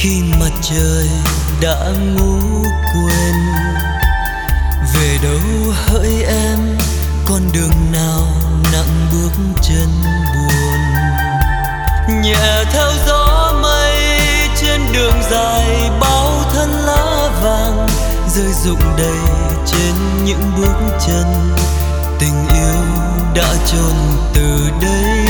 khi mặt trời đã ngủ quên. Về đâu hỡi em, con đường nào nặng bước chân buồn. Nhẹ theo gió mây trên đường dài, bao thân lá vàng rơi rụng đầy trên những bước chân. Tình yêu đã chôn từ đây,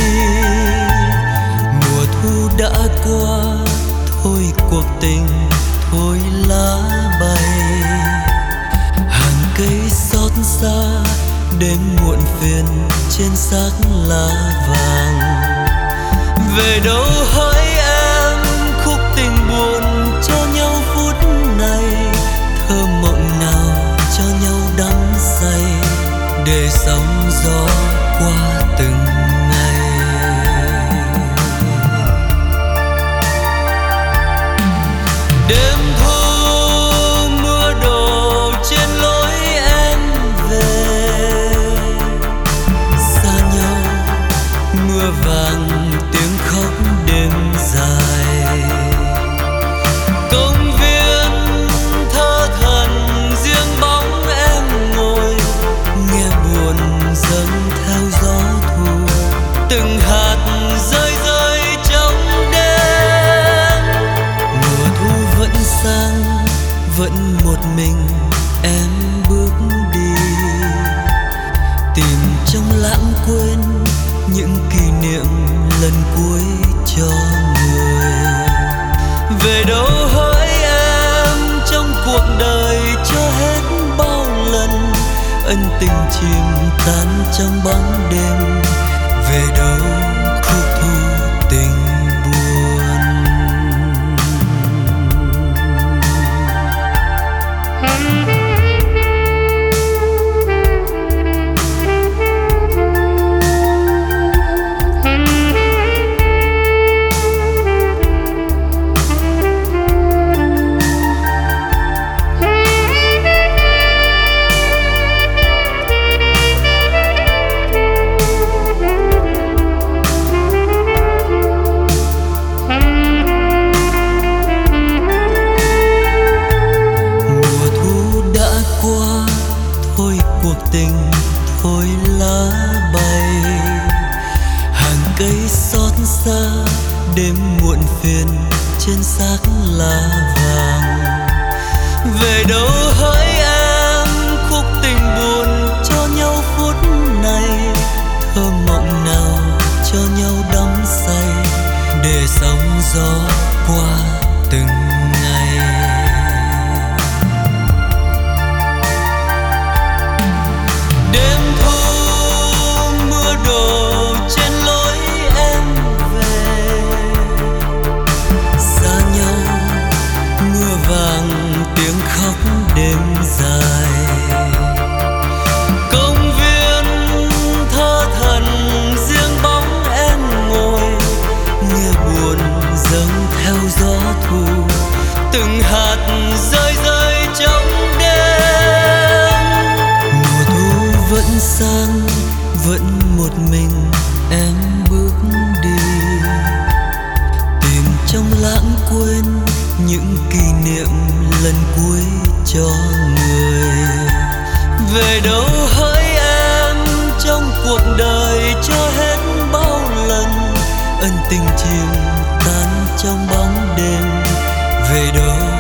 mùa thu đã qua, thôi cuộc tình, thôi lá bay. Hàng cây xót xa, đêm muộn phiền trên xác lá vàng. Về đâu hỡi em, khúc tình buồn cho nhau phút này, thơ mộng nào cho nhau đắm say, để sóng gió qua từng ngày. Đêm thu mưa đổ trên lối em về, xa nhau mưa vàng tiếng khóc đêm dài. Công viên thơ thẩn riêng bóng em ngồi, nghe buồn dâng theo gió thu, từng hạt rơi rơi trong đêm. Mùa thu vẫn sang, vẫn một mình em bước đi, tìm trong lãng quên những kỷ niệm lần cuối cho người. Về đâu hỡi em, trong cuộc đời cho hết bao lần ân tình chìm tan trong bóng đêm. Về đâu khúc thu tình buồn. Tình thôi lá bay, hàng cây xót xa, đêm muộn phiền trên xác lá vàng. Về đâu hỡi em, khúc tình buồn cho nhau phút này, thơ mộng nào cho nhau đắm say, để sóng gió qua từng ngày. Tiếng khóc đêm dài, công viên thơ thẩn riêng bóng em ngồi, nghe buồn dâng theo gió thu, từng hạt rơi rơi trong đêm. Mùa thu vẫn sang, vẫn một mình em bước đi, tìm trong lãng quên những kỷ niệm lần cuối cho người. Về đâu hỡi em, trong cuộc đời cho hết bao lần ân tình chìm tan trong bóng đêm. Về đâu